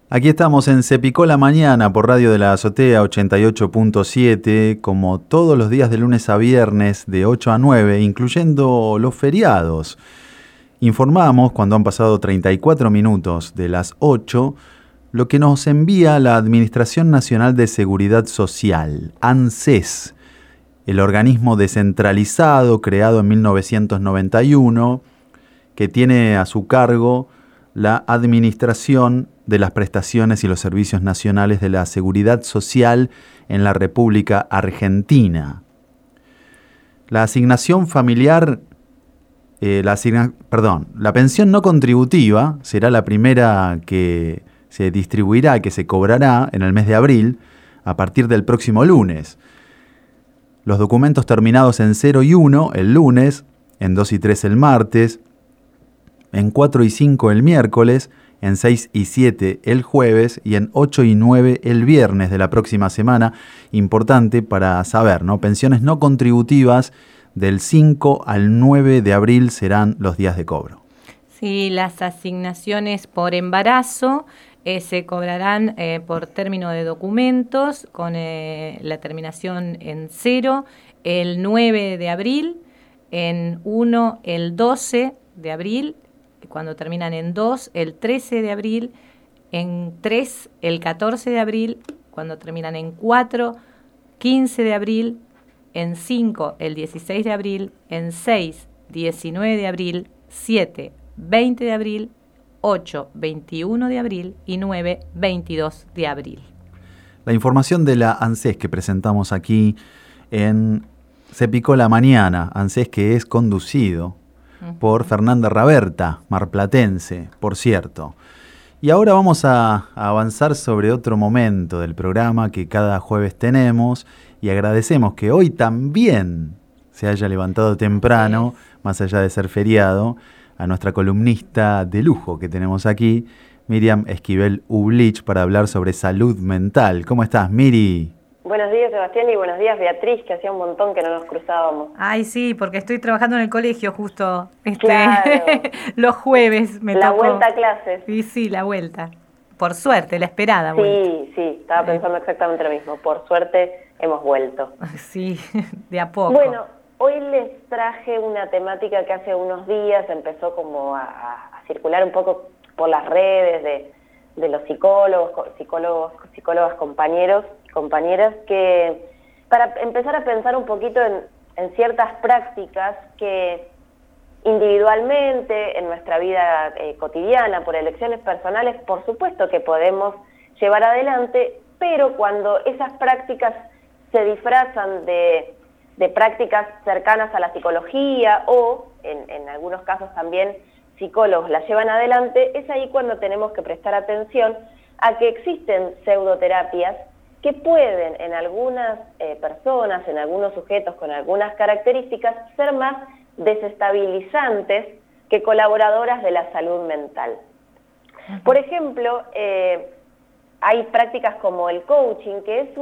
Aquí estamos en Se Picó la Mañana por Radio de la Azotea 88.7, como todos los días de lunes a viernes de 8 a 9, incluyendo los feriados. Informamos cuando han pasado 34 minutos de las 8, lo que nos envía la Administración Nacional de Seguridad Social, ANSES, el organismo descentralizado creado en 1991, que tiene a su cargo la administración de las prestaciones y los servicios nacionales de la seguridad social en la República Argentina. La asignación familiar, la pensión no contributiva será la primera que se distribuirá, que se cobrará en el mes de abril, a partir del próximo lunes. Los documentos terminados en 0 y 1 el lunes, en 2 y 3 el martes, en 4 y 5 el miércoles, en 6 y 7 el jueves y en 8 y 9 el viernes de la próxima semana. Importante para saber, ¿no? Pensiones no contributivas del 5 al 9 de abril serán los días de cobro. Sí, las asignaciones por embarazo se cobrarán por término de documentos con la terminación en 0 el 9 de abril, en 1 el 12 de abril, cuando terminan en 2, el 13 de abril, en 3, el 14 de abril, cuando terminan en 4, 15 de abril, en 5, el 16 de abril, en 6, 19 de abril, 7, 20 de abril, 8, 21 de abril y 9, 22 de abril. La información de la ANSES que presentamos aquí en Se Picó la Mañana, ANSES que es conducido por Fernanda Raberta, marplatense, por cierto. Y ahora vamos a avanzar sobre otro momento del programa que cada jueves tenemos, y agradecemos que hoy también se haya levantado temprano, más allá de ser feriado, a nuestra columnista de lujo que tenemos aquí, Miriam Esquivel Ublich, para hablar sobre salud mental. ¿Cómo estás, Miri? Buenos días, Sebastián, y buenos días, Beatriz, que hacía un montón que no nos cruzábamos. Ay, sí, porque estoy trabajando en el colegio justo Claro. los jueves me La tocó. vuelta a clases. Sí, la vuelta. Por suerte, la esperada vuelta. Sí, estaba pensando exactamente lo mismo. Por suerte hemos vuelto. Sí, de a poco. Bueno, hoy les traje una temática que hace unos días empezó como a circular un poco por las redes de los psicólogas, compañeros y compañeras, que para empezar a pensar un poquito en ciertas prácticas que individualmente, en nuestra vida cotidiana, por elecciones personales, por supuesto que podemos llevar adelante, pero cuando esas prácticas se disfrazan de prácticas cercanas a la psicología o, en algunos casos también, psicólogos las llevan adelante, es ahí cuando tenemos que prestar atención a que existen pseudoterapias que pueden en algunas personas, en algunos sujetos con algunas características, ser más desestabilizantes que colaboradoras de la salud mental. Por ejemplo, hay prácticas como el coaching, que es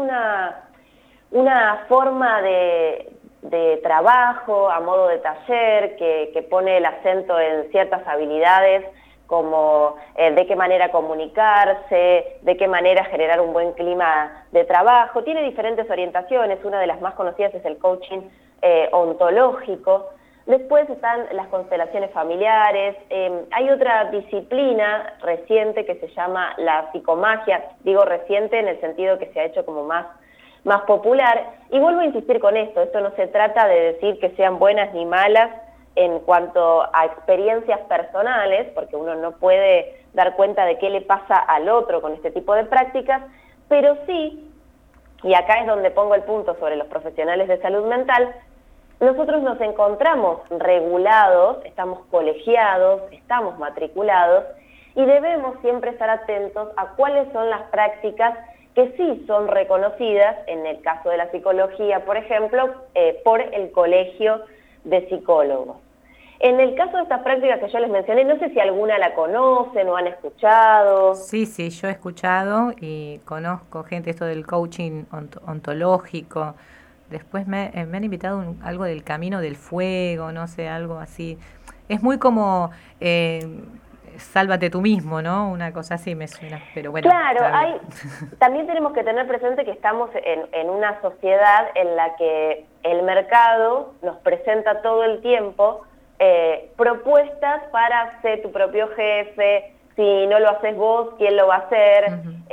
una forma de trabajo a modo de taller que pone el acento en ciertas habilidades como de qué manera comunicarse, de qué manera generar un buen clima de trabajo. Tiene diferentes orientaciones, una de las más conocidas es el coaching ontológico. Después están las constelaciones familiares. Hay otra disciplina reciente que se llama la psicomagia. Digo reciente en el sentido que se ha hecho como más popular, y vuelvo a insistir con esto no se trata de decir que sean buenas ni malas en cuanto a experiencias personales, porque uno no puede dar cuenta de qué le pasa al otro con este tipo de prácticas, pero sí, y acá es donde pongo el punto sobre los profesionales de salud mental, nosotros nos encontramos regulados, estamos colegiados, estamos matriculados, y debemos siempre estar atentos a cuáles son las prácticas que sí son reconocidas, en el caso de la psicología, por ejemplo, por el Colegio de Psicólogos. En el caso de estas prácticas que yo les mencioné, no sé si alguna la conocen o han escuchado. Sí, yo he escuchado y conozco gente esto del coaching ontológico. Después me han invitado algo del camino del fuego, no sé, algo así. Es muy como sálvate tú mismo, ¿no? Una cosa así me suena, pero bueno. Claro, también tenemos que tener presente que estamos en una sociedad en la que el mercado nos presenta todo el tiempo propuestas para ser tu propio jefe. Si no lo haces vos, ¿quién lo va a hacer?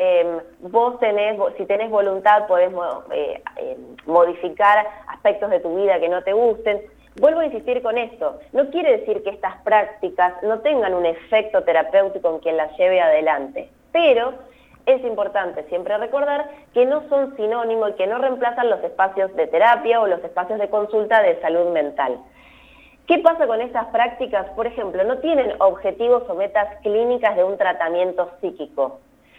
Si tenés voluntad, podés modificar aspectos de tu vida que no te gusten. Vuelvo a insistir con esto, no quiere decir que estas prácticas no tengan un efecto terapéutico en quien las lleve adelante, pero es importante siempre recordar que no son sinónimos y que no reemplazan los espacios de terapia o los espacios de consulta de salud mental. ¿Qué pasa con estas prácticas? Por ejemplo, no tienen objetivos o metas clínicas de un tratamiento psíquico.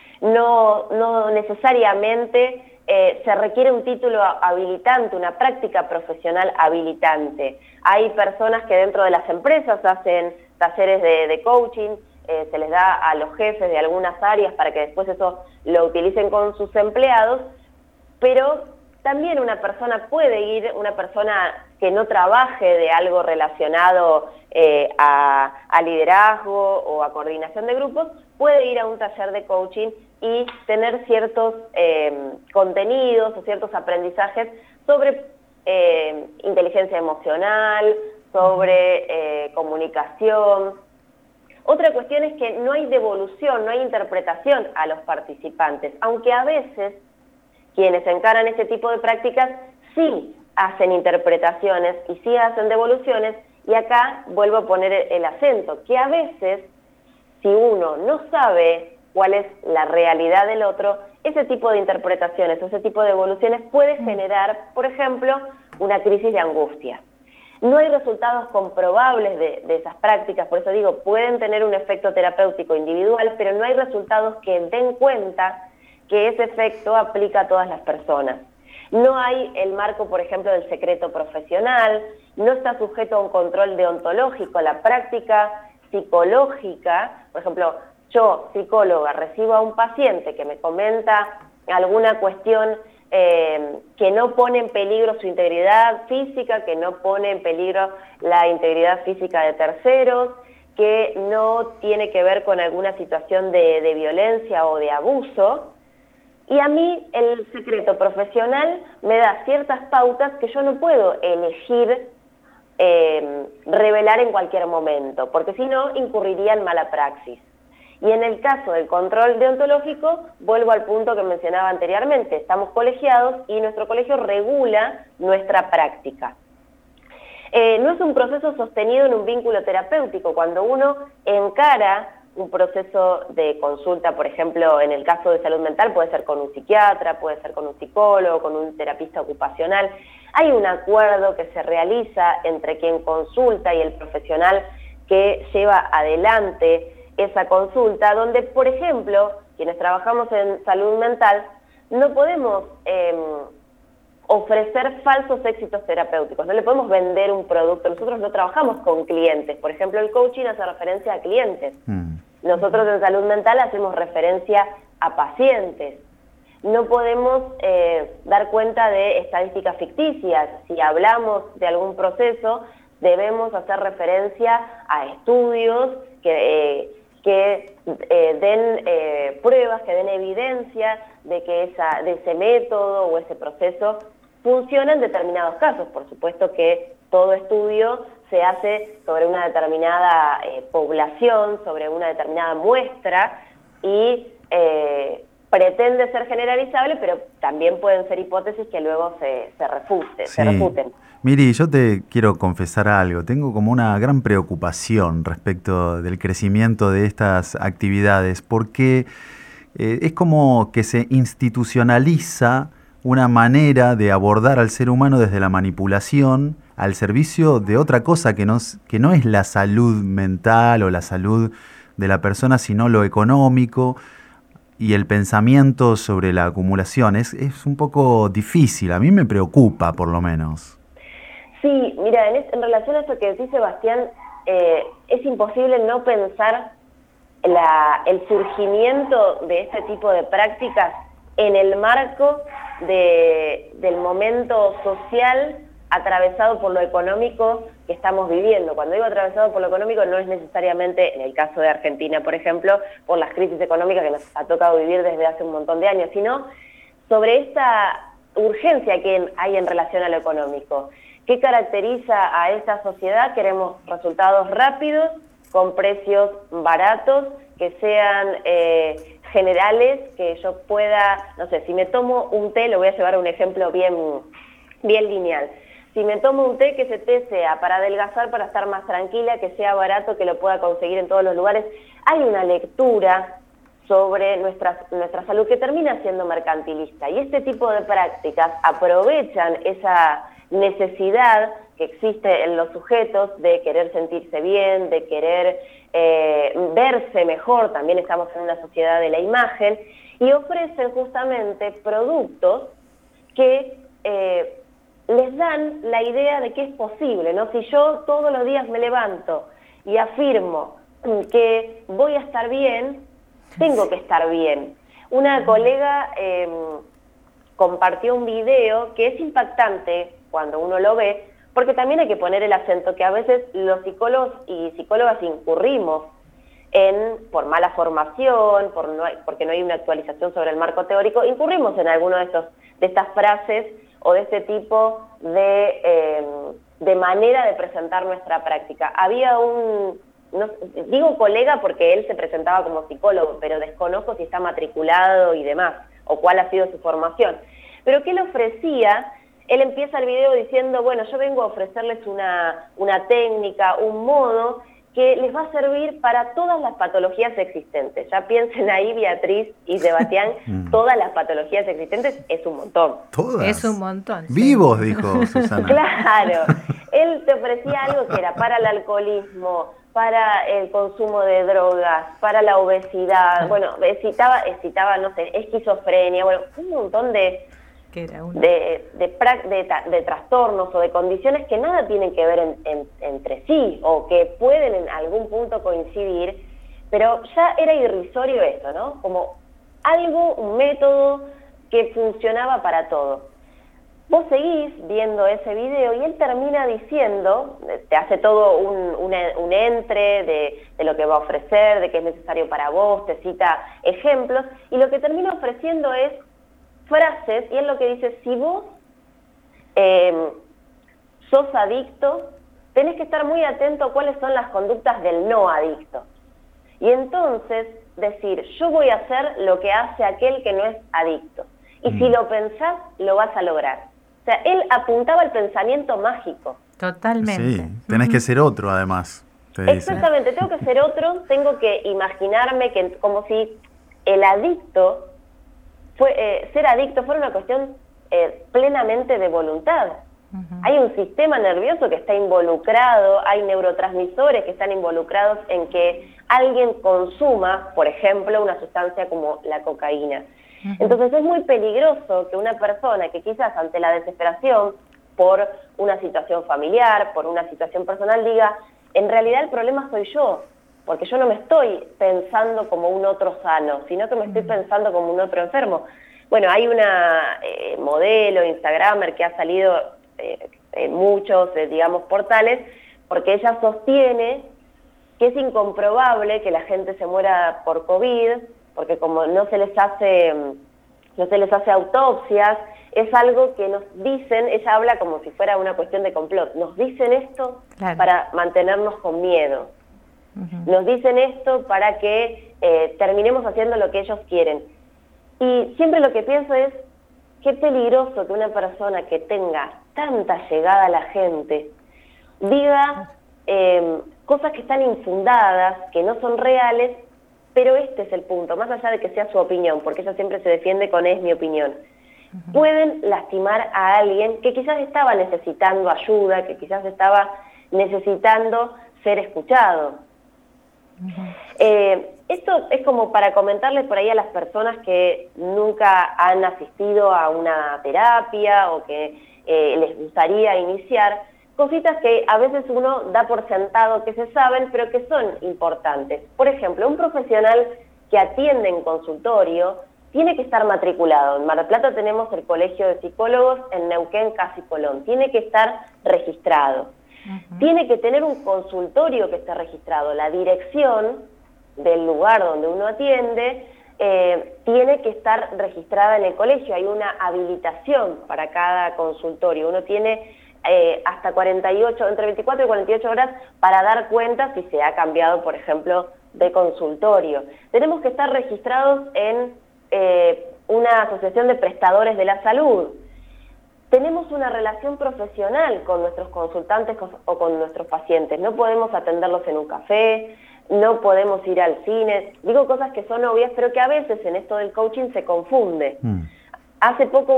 No necesariamente se requiere un título habilitante, una práctica profesional habilitante. Hay personas que dentro de las empresas hacen talleres de coaching, se les da a los jefes de algunas áreas para que después eso lo utilicen con sus empleados, pero también una persona que no trabaje de algo relacionado a liderazgo o a coordinación de grupos, puede ir a un taller de coaching y tener ciertos contenidos o ciertos aprendizajes sobre inteligencia emocional, sobre comunicación. Otra cuestión es que no hay devolución, no hay interpretación a los participantes, aunque a veces quienes encaran este tipo de prácticas sí hacen interpretaciones y sí hacen devoluciones, y acá vuelvo a poner el acento, que a veces, si uno no sabe cuál es la realidad del otro, ese tipo de interpretaciones, ese tipo de devoluciones puede generar, por ejemplo, una crisis de angustia. No hay resultados comprobables de esas prácticas, por eso digo, pueden tener un efecto terapéutico individual, pero no hay resultados que den cuenta que ese efecto aplica a todas las personas. No hay el marco, por ejemplo, del secreto profesional, no está sujeto a un control deontológico. La práctica psicológica, por ejemplo, yo, psicóloga, recibo a un paciente que me comenta alguna cuestión que no pone en peligro su integridad física, que no pone en peligro la integridad física de terceros, que no tiene que ver con alguna situación de violencia o de abuso. Y a mí el secreto profesional me da ciertas pautas que yo no puedo elegir revelar en cualquier momento, porque si no incurriría en mala praxis. Y en el caso del control deontológico, vuelvo al punto que mencionaba anteriormente, estamos colegiados y nuestro colegio regula nuestra práctica. No es un proceso sostenido en un vínculo terapéutico. Cuando uno encara un proceso de consulta, por ejemplo, en el caso de salud mental, puede ser con un psiquiatra, puede ser con un psicólogo, con un terapista ocupacional. Hay un acuerdo que se realiza entre quien consulta y el profesional que lleva adelante esa consulta, donde, por ejemplo, quienes trabajamos en salud mental, no podemos ofrecer falsos éxitos terapéuticos, no le podemos vender un producto. Nosotros no trabajamos con clientes. Por ejemplo, el coaching hace referencia a clientes. Nosotros en salud mental hacemos referencia a pacientes. No podemos dar cuenta de estadísticas ficticias. Si hablamos de algún proceso, debemos hacer referencia a estudios que den pruebas, que den evidencia de que de ese método o ese proceso funciona en determinados casos. Por supuesto que todo estudio se hace sobre una determinada población, sobre una determinada muestra y pretende ser generalizable, pero también pueden ser hipótesis que luego se refuten. Miri, yo te quiero confesar algo. Tengo como una gran preocupación respecto del crecimiento de estas actividades, porque es como que se institucionaliza una manera de abordar al ser humano desde la manipulación al servicio de otra cosa que no es la salud mental o la salud de la persona, sino lo económico y el pensamiento sobre la acumulación. Es un poco difícil, a mí me preocupa por lo menos. Sí, mira, en relación a eso que decís, Sebastián, es imposible no pensar el surgimiento de este tipo de prácticas en el marco del momento social atravesado por lo económico que estamos viviendo. Cuando digo atravesado por lo económico, no es necesariamente, en el caso de Argentina, por ejemplo, por las crisis económicas que nos ha tocado vivir desde hace un montón de años, sino sobre esta urgencia que hay en relación a lo económico. ¿Qué caracteriza a esta sociedad? Queremos resultados rápidos, con precios baratos, que sean generales, que yo pueda, no sé, si me tomo un té, lo voy a llevar a un ejemplo bien lineal. Si me tomo un té, que ese té sea para adelgazar, para estar más tranquila, que sea barato, que lo pueda conseguir en todos los lugares. Hay una lectura sobre nuestra salud que termina siendo mercantilista, y este tipo de prácticas aprovechan esa necesidad que existe en los sujetos de querer sentirse bien, de querer verse mejor. También estamos en una sociedad de la imagen, y ofrecen justamente productos que les dan la idea de que es posible, ¿no? Si yo todos los días me levanto y afirmo que voy a estar bien, tengo que estar bien. Una colega compartió un video que es impactante cuando uno lo ve, porque también hay que poner el acento que a veces los psicólogos y psicólogas incurrimos por mala formación, porque no hay una actualización sobre el marco teórico, incurrimos en alguno de estas frases o de este tipo de manera de presentar nuestra práctica. Había digo colega porque él se presentaba como psicólogo, pero desconozco si está matriculado y demás, o cuál ha sido su formación. Pero ¿qué le ofrecía? Él empieza el video diciendo, bueno, yo vengo a ofrecerles una técnica, un modo que les va a servir para todas las patologías existentes. Ya piensen ahí, Beatriz y Sebastián, todas las patologías existentes es un montón. ¿Todas? Es un montón. Vivos, sí. Dijo Susana. Claro, él te ofrecía algo que era para el alcoholismo, para el consumo de drogas, para la obesidad, bueno, citaba, no sé, esquizofrenia, bueno, un montón de trastornos o de condiciones que nada tienen que ver entre sí, o que pueden en algún punto coincidir, pero ya era irrisorio eso, ¿no? Como algo, un método que funcionaba para todo. Vos seguís viendo ese video y él termina diciendo, te hace todo un entre de lo que va a ofrecer, de qué es necesario para vos, te cita ejemplos, y lo que termina ofreciendo es frases, y él lo que dice, si vos sos adicto, tenés que estar muy atento a cuáles son las conductas del no adicto. Y entonces decir, yo voy a hacer lo que hace aquel que no es adicto. Y si lo pensás, lo vas a lograr. O sea, él apuntaba al pensamiento mágico. Totalmente. Sí, tenés que ser otro además. Exactamente, tengo que ser otro, tengo que imaginarme que como si el adicto, ser adicto fuera una cuestión plenamente de voluntad. Hay un sistema nervioso que está involucrado, hay neurotransmisores que están involucrados en que alguien consuma, por ejemplo, una sustancia como la cocaína. Entonces es muy peligroso que una persona que quizás ante la desesperación por una situación familiar, por una situación personal, diga, en realidad el problema soy yo, porque yo no me estoy pensando como un otro sano, sino que me estoy pensando como un otro enfermo. Bueno, hay una modelo, instagramer, que ha salido en muchos, digamos, portales, porque ella sostiene que es incomprobable que la gente se muera por COVID, porque como no se les hace autopsias, es algo que nos dicen, ella habla como si fuera una cuestión de complot, nos dicen esto para mantenernos con miedo, nos dicen esto para que terminemos haciendo lo que ellos quieren. Y siempre lo que pienso es, qué peligroso que una persona que tenga tanta llegada a la gente diga cosas que están infundadas, que no son reales. Pero este es el punto, más allá de que sea su opinión, porque ella siempre se defiende con es mi opinión. Pueden lastimar a alguien que quizás estaba necesitando ayuda, que quizás estaba necesitando ser escuchado. Esto es como para comentarles por ahí a las personas que nunca han asistido a una terapia o que les gustaría iniciar, cositas que a veces uno da por sentado que se saben, pero que son importantes. Por ejemplo, un profesional que atiende en consultorio tiene que estar matriculado. En Mar del Plata tenemos el Colegio de Psicólogos, en Neuquén Casi Colón. Tiene que estar registrado. Tiene que tener un consultorio que esté registrado. La dirección del lugar donde uno atiende tiene que estar registrada en el colegio. Hay una habilitación para cada consultorio. Uno tiene hasta 48, entre 24 y 48 horas para dar cuenta si se ha cambiado, por ejemplo, de consultorio. Tenemos que estar registrados en una asociación de prestadores de la salud. Tenemos una relación profesional con nuestros consultantes o con nuestros pacientes. No podemos atenderlos en un café, no podemos ir al cine. Digo cosas que son obvias, pero que a veces en esto del coaching se confunde. Hace poco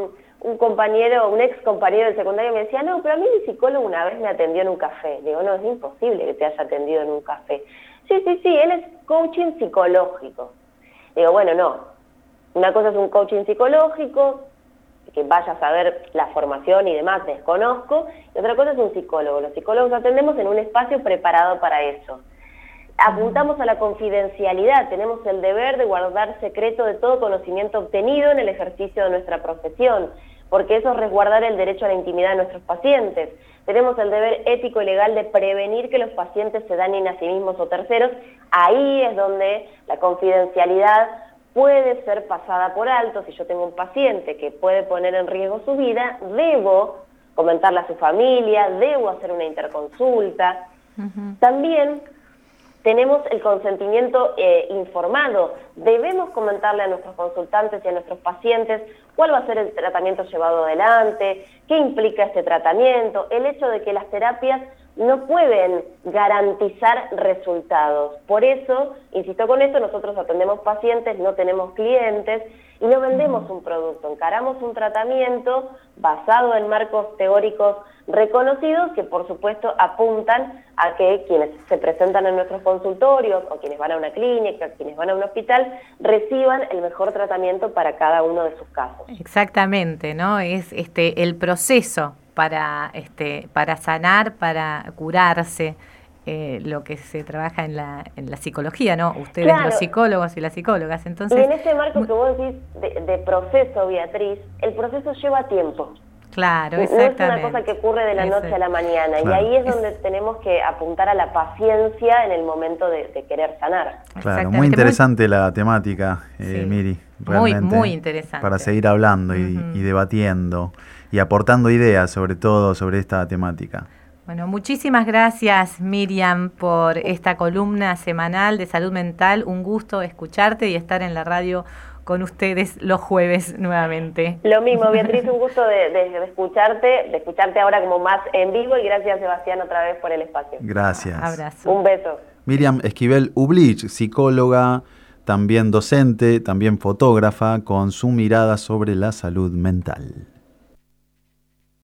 un ex compañero del secundario me decía, no, pero a mí mi psicólogo una vez me atendió en un café. Digo, no, es imposible que te haya atendido en un café. Sí, él es coaching psicológico. Digo, bueno, no. Una cosa es un coaching psicológico, que vaya a saber la formación y demás, desconozco, y otra cosa es un psicólogo. Los psicólogos atendemos en un espacio preparado para eso. Apuntamos a la confidencialidad, tenemos el deber de guardar secreto de todo conocimiento obtenido en el ejercicio de nuestra profesión, porque eso es resguardar el derecho a la intimidad de nuestros pacientes. Tenemos el deber ético y legal de prevenir que los pacientes se dañen a sí mismos o terceros. Ahí es donde la confidencialidad puede ser pasada por alto. Si yo tengo un paciente que puede poner en riesgo su vida, debo comentarle a su familia, debo hacer una interconsulta. También tenemos el consentimiento informado. Debemos comentarle a nuestros consultantes y a nuestros pacientes cuál va a ser el tratamiento llevado adelante, qué implica este tratamiento, el hecho de que las terapias no pueden garantizar resultados. Por eso, insisto con esto, nosotros atendemos pacientes, no tenemos clientes y no vendemos un producto. Encaramos un tratamiento basado en marcos teóricos reconocidos que, por supuesto, apuntan a que quienes se presentan en nuestros consultorios o quienes van a una clínica, quienes van a un hospital, reciban el mejor tratamiento para cada uno de sus casos. Exactamente, ¿no? Es el proceso para sanar, para curarse, lo que se trabaja en la psicología, ¿no? Ustedes, claro, los psicólogos y las psicólogas. Entonces, y en ese marco que vos decís de proceso, Beatriz, el proceso lleva tiempo. Claro, exactamente. No es una cosa que ocurre de la noche a la mañana, claro. Y ahí es donde tenemos que apuntar a la paciencia en el momento de querer sanar. Claro, muy interesante la temática, Miri, realmente. Muy interesante. Para seguir hablando y debatiendo y aportando ideas, sobre todo, sobre esta temática. Bueno, muchísimas gracias, Miriam, por esta columna semanal de salud mental. Un gusto escucharte y estar en la radio con ustedes los jueves nuevamente. Lo mismo, Beatriz, un gusto de escucharte ahora como más en vivo, y gracias, Sebastián, otra vez por el espacio. Gracias. Abrazo. Un beso. Miriam Esquivel Ublich, psicóloga, también docente, también fotógrafa, con su mirada sobre la salud mental.